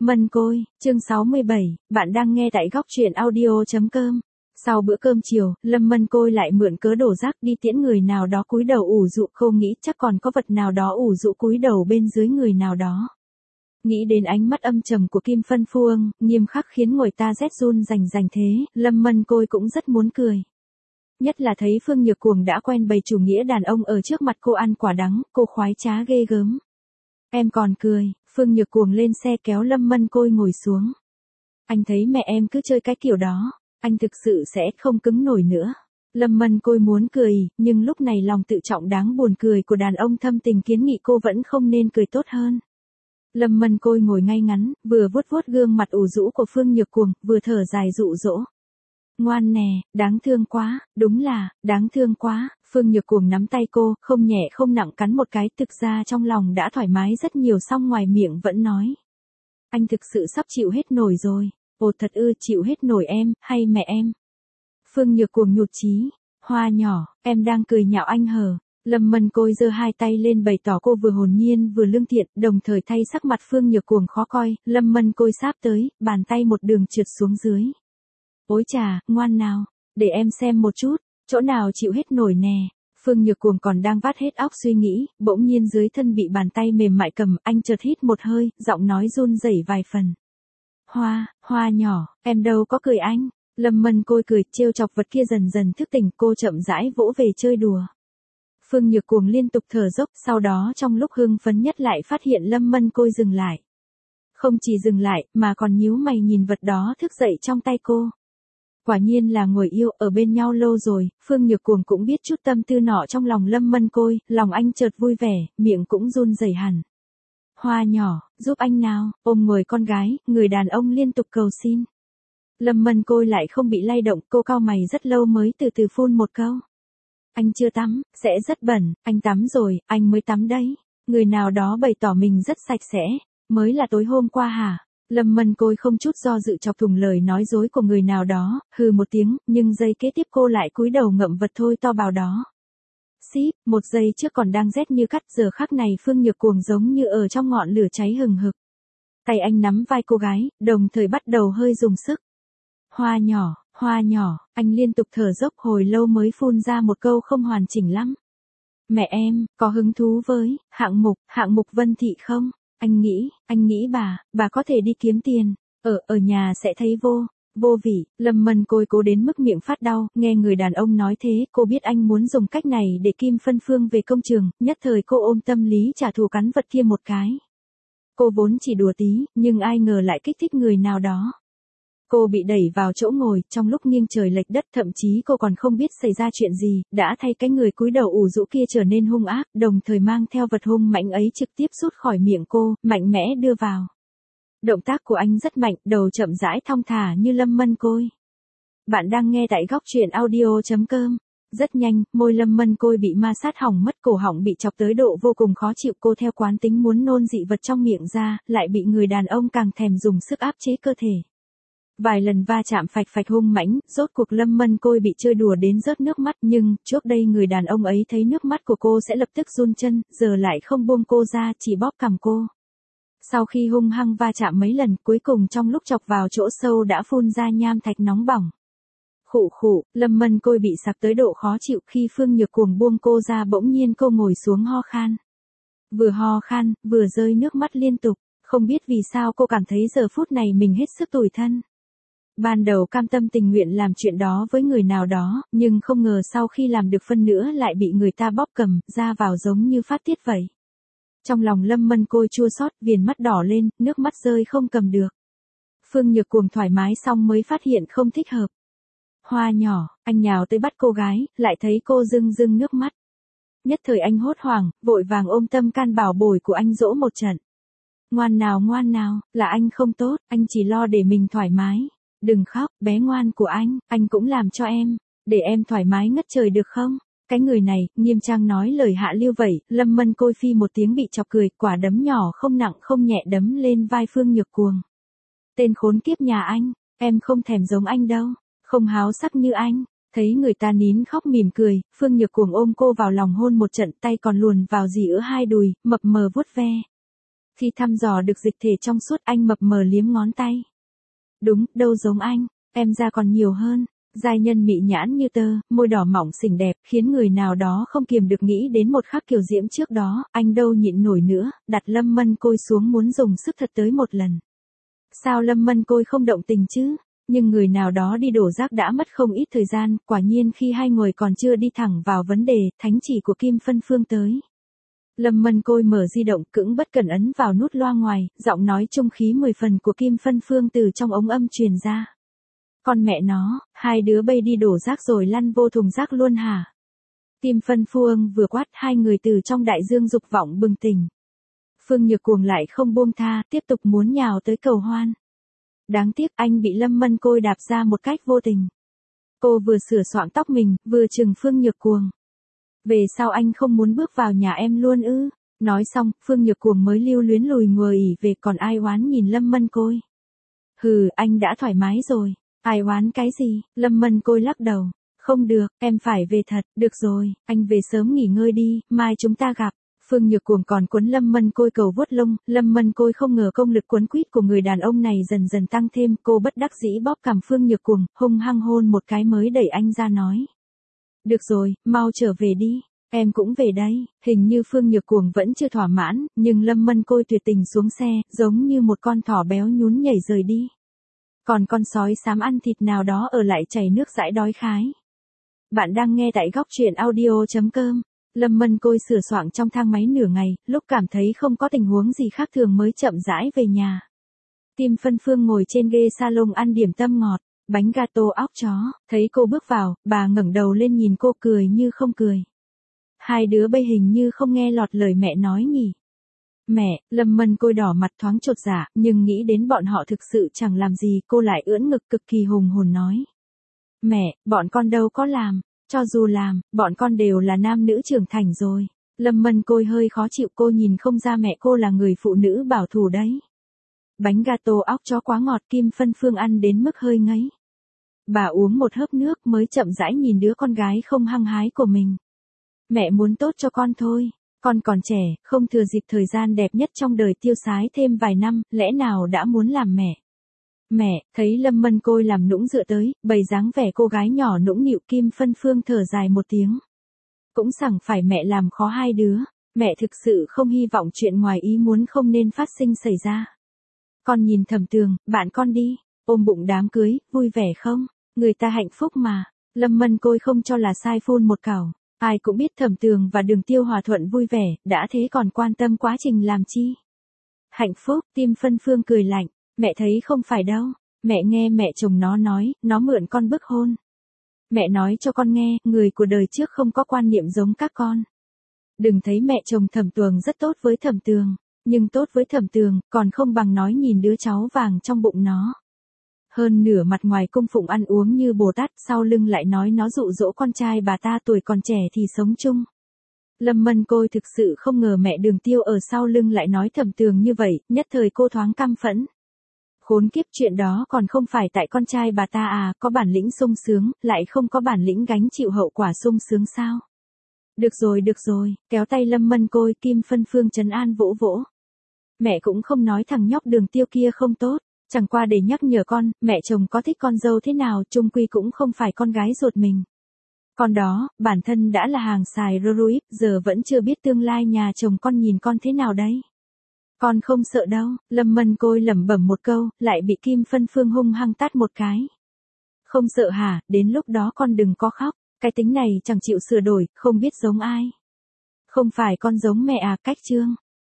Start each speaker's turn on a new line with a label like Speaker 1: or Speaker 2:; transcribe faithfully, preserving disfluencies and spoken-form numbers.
Speaker 1: Mân Côi, chương sáu mươi bảy, bạn đang nghe tại góc truyện audio.com. Sau bữa cơm chiều, Lâm Mân Côi lại mượn cớ đổ rác đi tiễn người nào đó cúi đầu ủ rũ, cô nghĩ chắc còn có vật nào đó ủ rũ cúi đầu bên dưới người nào đó. Nghĩ đến ánh mắt âm trầm của Kim Phân Phương, nghiêm khắc khiến người ta rét run rành rành thế, Lâm Mân Côi cũng rất muốn cười. Nhất là thấy Phương Nhược Cuồng đã quen bày chủ nghĩa đàn ông ở trước mặt cô ăn quả đắng, cô khoái trá ghê gớm. Em còn cười, Phương Nhược Cuồng lên xe kéo Lâm Mân Côi ngồi xuống. Anh thấy mẹ em cứ chơi cái kiểu đó, anh thực sự sẽ không cứng nổi nữa. Lâm Mân Côi muốn cười, nhưng lúc này lòng tự trọng đáng buồn cười của đàn ông thâm tình kiến nghị cô vẫn không nên cười tốt hơn. Lâm Mân Côi ngồi ngay ngắn, vừa vuốt vuốt gương mặt ủ rũ của Phương Nhược Cuồng, vừa thở dài dụ dỗ. Ngoan nè, đáng thương quá, đúng là, đáng thương quá. Phương Nhược Cuồng nắm tay cô, không nhẹ không nặng cắn một cái, thực ra trong lòng đã thoải mái rất nhiều, song ngoài miệng vẫn nói. Anh thực sự sắp chịu hết nổi rồi. Ồ thật ư, chịu hết nổi em, hay mẹ em? Phương Nhược Cuồng nhụt chí. Hoa nhỏ, em đang cười nhạo anh hờ. Lâm Mân Côi giơ hai tay lên bày tỏ cô vừa hồn nhiên vừa lương thiện, đồng thời thay sắc mặt Phương Nhược Cuồng khó coi. Lâm Mân Côi sáp tới, bàn tay một đường trượt xuống dưới. Ôi chà, ngoan nào, để em xem một chút, chỗ nào chịu hết nổi nè. Phương Nhược Cuồng còn đang vắt hết óc suy nghĩ, bỗng nhiên dưới thân bị bàn tay mềm mại cầm, anh chợt hít một hơi, giọng nói run rẩy vài phần. Hoa, hoa nhỏ, em đâu có cười anh. Lâm Mân Côi cười, trêu chọc vật kia dần dần thức tỉnh, cô chậm rãi vỗ về chơi đùa. Phương Nhược Cuồng liên tục thở dốc, sau đó trong lúc hưng phấn nhất lại phát hiện Lâm Mân Côi dừng lại. Không chỉ dừng lại, mà còn nhíu mày nhìn vật đó thức dậy trong tay cô. Quả nhiên là người yêu, ở bên nhau lâu rồi, Phương Nhược Cuồng cũng biết chút tâm tư nọ trong lòng Lâm Mân Côi, lòng anh chợt vui vẻ, miệng cũng run rẩy hẳn. Hoa nhỏ, giúp anh nào, ôm người con gái, người đàn ông liên tục cầu xin. Lâm Mân Côi lại không bị lay động, cô cau mày rất lâu mới từ từ phun một câu. Anh chưa tắm, sẽ rất bẩn, anh tắm rồi, anh mới tắm đấy. Người nào đó bày tỏ mình rất sạch sẽ, mới là tối hôm qua hả? Lâm Mân Côi không chút do dự chọc thủng lời nói dối của người nào đó, hừ một tiếng, nhưng giây kế tiếp cô lại cúi đầu ngậm vật thôi to bào đó. Xíp, một giây trước còn đang rét như cắt, giờ khắc này Phương Nhược Cuồng giống như ở trong ngọn lửa cháy hừng hực. Tay anh nắm vai cô gái, đồng thời bắt đầu hơi dùng sức. Hoa nhỏ, hoa nhỏ, anh liên tục thở dốc hồi lâu mới phun ra một câu không hoàn chỉnh lắm. Mẹ em, có hứng thú với hạng mục, hạng mục Vân Thị không? Anh nghĩ, anh nghĩ bà, bà có thể đi kiếm tiền, ở, ở nhà sẽ thấy vô, vô vị. Lâm Mân Côi cố đến mức miệng phát đau, nghe người đàn ông nói thế, cô biết anh muốn dùng cách này để Kim Phân Phương về công trường, nhất thời cô ôm tâm lý trả thù cắn vật kia một cái. Cô vốn chỉ đùa tí, nhưng ai ngờ lại kích thích người nào đó. Cô bị đẩy vào chỗ ngồi, trong lúc nghiêng trời lệch đất, thậm chí cô còn không biết xảy ra chuyện gì, đã thay cái người cúi đầu ủ rũ kia trở nên hung ác, đồng thời mang theo vật hung mạnh ấy trực tiếp rút khỏi miệng cô, mạnh mẽ đưa vào. Động tác của anh rất mạnh, đầu chậm rãi thong thả như Lâm Mân Côi. Bạn đang nghe tại góc truyện audio.com. Rất nhanh, môi Lâm Mân Côi bị ma sát hỏng mất, cổ họng bị chọc tới độ vô cùng khó chịu, cô theo quán tính muốn nôn dị vật trong miệng ra, lại bị người đàn ông càng thèm dùng sức áp chế cơ thể. Vài lần va chạm phạch phạch hung mãnh, rốt cuộc Lâm Mân Côi bị chơi đùa đến rớt nước mắt, nhưng trước đây người đàn ông ấy thấy nước mắt của cô sẽ lập tức run chân, giờ lại không buông cô ra, chỉ bóp cằm cô. Sau khi hung hăng va chạm mấy lần, cuối cùng trong lúc chọc vào chỗ sâu đã phun ra nham thạch nóng bỏng. Khụ khụ, Lâm Mân Côi bị sặc tới độ khó chịu, khi Phương Nhược Cuồng buông cô ra bỗng nhiên cô ngồi xuống ho khan. Vừa ho khan, vừa rơi nước mắt liên tục, không biết vì sao cô cảm thấy giờ phút này mình hết sức tủi thân. Ban đầu cam tâm tình nguyện làm chuyện đó với người nào đó, nhưng không ngờ sau khi làm được phân nữa lại bị người ta bóp cầm, ra vào giống như phát tiết vậy. Trong lòng Lâm Mân Côi chua xót, viền mắt đỏ lên, nước mắt rơi không cầm được. Phương Nhược Cuồng thoải mái xong mới phát hiện không thích hợp. Hoa nhỏ, anh nhào tới bắt cô gái, lại thấy cô rưng rưng nước mắt. Nhất thời anh hốt hoảng, vội vàng ôm tâm can bảo bồi của anh dỗ một trận. Ngoan nào ngoan nào, là anh không tốt, anh chỉ lo để mình thoải mái. Đừng khóc, bé ngoan của anh, anh cũng làm cho em, để em thoải mái ngất trời được không? Cái người này, nghiêm trang nói lời hạ lưu vậy, Lâm Mân Côi phi một tiếng bị chọc cười, quả đấm nhỏ không nặng không nhẹ đấm lên vai Phương Nhược Cuồng. Tên khốn kiếp nhà anh, em không thèm giống anh đâu, không háo sắc như anh. Thấy người ta nín khóc mỉm cười, Phương Nhược Cuồng ôm cô vào lòng hôn một trận, tay còn luồn vào dì ữa hai đùi, mập mờ vuốt ve. Khi thăm dò được dịch thể trong suốt anh mập mờ liếm ngón tay. Đúng, đâu giống anh, em da còn nhiều hơn. Giai nhân mị nhãn như tơ, môi đỏ mỏng xinh đẹp, khiến người nào đó không kiềm được nghĩ đến một khắc kiều diễm trước đó, anh đâu nhịn nổi nữa, đặt Lâm Mân Côi xuống muốn dùng sức thật tới một lần. Sao Lâm Mân Côi không động tình chứ? Nhưng người nào đó đi đổ rác đã mất không ít thời gian, quả nhiên khi hai người còn chưa đi thẳng vào vấn đề, thánh chỉ của Kim Phân Phương tới. Lâm Mân Côi mở di động cưỡng bất cẩn ấn vào nút loa ngoài, giọng nói trung khí mười phần của Kim Phân Phương từ trong ống âm truyền ra. Con mẹ nó, hai đứa bay đi đổ rác rồi lăn vô thùng rác luôn hả? Kim Phân Phương vừa quát hai người từ trong đại dương dục vọng bừng tỉnh. Phương Nhược Cuồng lại không buông tha, tiếp tục muốn nhào tới cầu hoan. Đáng tiếc anh bị Lâm Mân Côi đạp ra một cách vô tình. Cô vừa sửa soạn tóc mình, vừa chừng Phương Nhược Cuồng. Về sau anh không muốn bước vào nhà em luôn ư? Nói xong, Phương Nhược Cuồng mới lưu luyến lùi ngồi ỉ về còn ai oán nhìn Lâm Mân Côi. Hừ, anh đã thoải mái rồi. Ai oán cái gì? Lâm Mân Côi lắc đầu. Không được, em phải về thật. Được rồi, anh về sớm nghỉ ngơi đi, mai chúng ta gặp. Phương Nhược Cuồng còn cuốn Lâm Mân Côi cầu vuốt lông, Lâm Mân Côi không ngờ công lực cuốn quýt của người đàn ông này dần dần tăng thêm, cô bất đắc dĩ bóp cằm Phương Nhược Cuồng, hung hăng hôn một cái mới đẩy anh ra nói. Được rồi, mau trở về đi, em cũng về đây. Hình như Phương Nhược Cuồng vẫn chưa thỏa mãn, nhưng Lâm Mân Côi tuyệt tình xuống xe, giống như một con thỏ béo nhún nhảy rời đi. Còn con sói xám ăn thịt nào đó ở lại chảy nước dãi đói khái. Bạn đang nghe tại góc truyện audio chấm com. Lâm Mân Côi sửa soạn trong thang máy nửa ngày, lúc cảm thấy không có tình huống gì khác thường mới chậm rãi về nhà. Kim Phân Phương ngồi trên ghế salon ăn điểm tâm ngọt, bánh gato óc chó, thấy cô bước vào, bà ngẩng đầu lên nhìn cô cười như không cười. Hai đứa bây hình như không nghe lọt lời mẹ nói nhỉ. Mẹ, Lâm Mân Côi đỏ mặt thoáng chột dạ, nhưng nghĩ đến bọn họ thực sự chẳng làm gì, cô lại ưỡn ngực cực kỳ hùng hồn nói. Mẹ, bọn con đâu có làm. Cho dù làm, bọn con đều là nam nữ trưởng thành rồi. Lâm Mân Côi hơi khó chịu, cô nhìn không ra mẹ cô là người phụ nữ bảo thủ đấy. Bánh gato óc chó quá ngọt, Kim Phân Phương ăn đến mức hơi ngấy. Bà uống một hớp nước mới chậm rãi nhìn đứa con gái không hăng hái của mình. Mẹ muốn tốt cho con thôi. Con còn trẻ, không thừa dịp thời gian đẹp nhất trong đời tiêu sái thêm vài năm, lẽ nào đã muốn làm mẹ. Mẹ, thấy Lâm Mân Côi làm nũng dựa tới, bày dáng vẻ cô gái nhỏ nũng nịu, Kim Phân Phương thở dài một tiếng. Cũng chẳng phải mẹ làm khó hai đứa, mẹ thực sự không hy vọng chuyện ngoài ý muốn không nên phát sinh xảy ra. Con nhìn Thẩm Tường, bạn con đi, ôm bụng đám cưới, vui vẻ không? Người ta hạnh phúc mà. Lâm Mân Côi không cho là sai phun một cào. Ai cũng biết Thẩm Tường và Đường Tiêu hòa thuận vui vẻ, đã thế còn quan tâm quá trình làm chi. Hạnh phúc, Kim Phân Phương cười lạnh. Mẹ thấy không phải đâu, mẹ nghe mẹ chồng nó nói, nó mượn con bức hôn. Mẹ nói cho con nghe, người của đời trước không có quan niệm giống các con. Đừng thấy mẹ chồng Thẩm Tường rất tốt với Thẩm Tường, nhưng tốt với Thẩm Tường, còn không bằng nói nhìn đứa cháu vàng trong bụng nó. Hơn nửa mặt ngoài cung phụng ăn uống như Bồ Tát, sau lưng lại nói nó dụ dỗ con trai bà ta tuổi còn trẻ thì sống chung. Lâm Mân Côi thực sự không ngờ mẹ Đường Tiêu ở sau lưng lại nói Thẩm Tường như vậy, nhất thời cô thoáng căm phẫn. Khốn kiếp, chuyện đó còn không phải tại con trai bà ta à, có bản lĩnh sung sướng, lại không có bản lĩnh gánh chịu hậu quả sung sướng sao? Được rồi được rồi, kéo tay Lâm Mân Côi, Kim Phân Phương trấn an vỗ vỗ. Mẹ cũng không nói thằng nhóc Đường Tiêu kia không tốt, chẳng qua để nhắc nhở con, mẹ chồng có thích con dâu thế nào chung quy cũng không phải con gái ruột mình. Con đó, bản thân đã là hàng xài rô giờ vẫn chưa biết tương lai nhà chồng con nhìn con thế nào đấy. Con không sợ đâu, Lâm Mân Côi lẩm bẩm một câu, lại bị Kim Phân Phương hung hăng tát một cái. Không sợ hả, đến lúc đó con đừng có khóc, cái tính này chẳng chịu sửa đổi, không biết giống ai. Không phải con giống mẹ à, cách trương.